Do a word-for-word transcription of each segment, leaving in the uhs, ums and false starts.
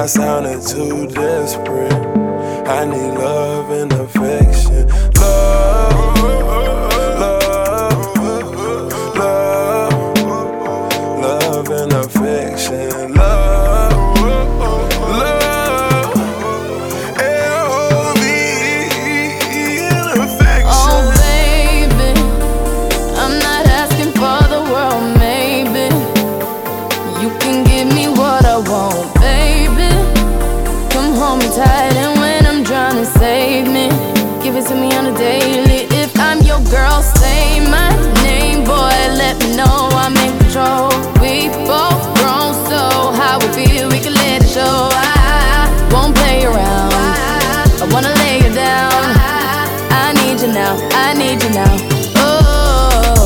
not sounding too desperate. I need love and affection. Love, love, love, love and affection. Love, love, L O V E and affection. Oh baby, I'm not asking for the world, maybe. You can give me what I want, baby. Come hold me tight and when I'm drowning, save me. Give it to me on a daily. If I'm your girl, say my name, boy. Let me know I'm in control. We both grown, so how we feel, we can let it show. I won't play around. I wanna lay you down. I need you now. I need you now. Oh,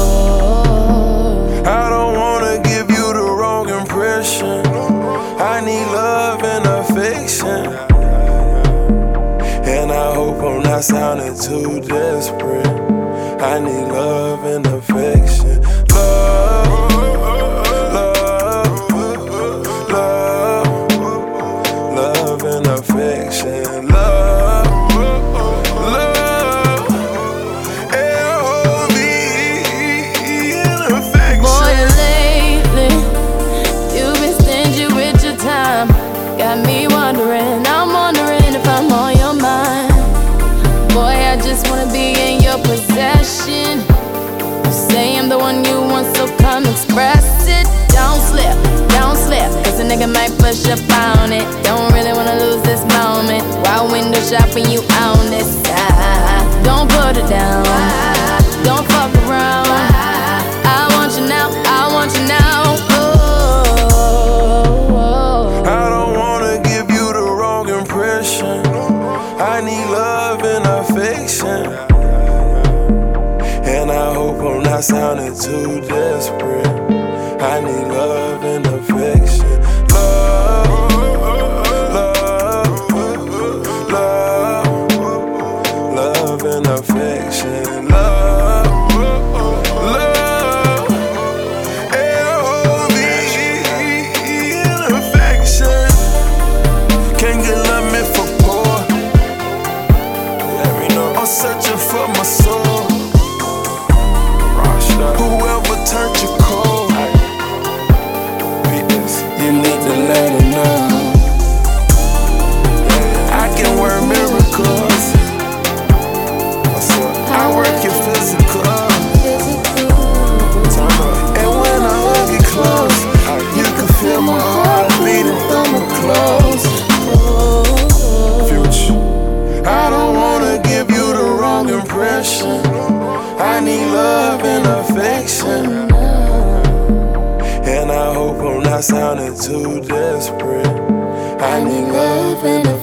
I don't wanna give you the wrong impression. I need love and affection. And I hope I'm not sounding too desperate. I need love and affection. Love, love, love, love and affection. Love, love, L O V E and affection. boy, lately you've been stingy with your time. Got me wondering, I'm wondering if I'm on your mind. Boy, I just wanna be in your possession. You say I'm the one you want, so come express it. Don't slip, don't slip, cause a nigga might push up on it. Don't really wanna lose this moment while window shopping, you own this side. Don't put it down, don't fuck around. I want you now, I want you now. Oh, I don't wanna give you the wrong impression. I need love and affection. And I hope I'm not sounding too desperate. I need love and affection. Love, love, love, love and affection. Love, love, L O V E and affection. Can't get love me for poor. Let me know. I'm searching for my soul. Whoever turned you cold, you need to let it know. I can work miracles. I work your physical. And when I hug you close, you can feel my heart beating through my clothes. Future, I don't wanna give you the wrong impression. I need love and affection. And I hope I'm not sounding too desperate. I need love and affection.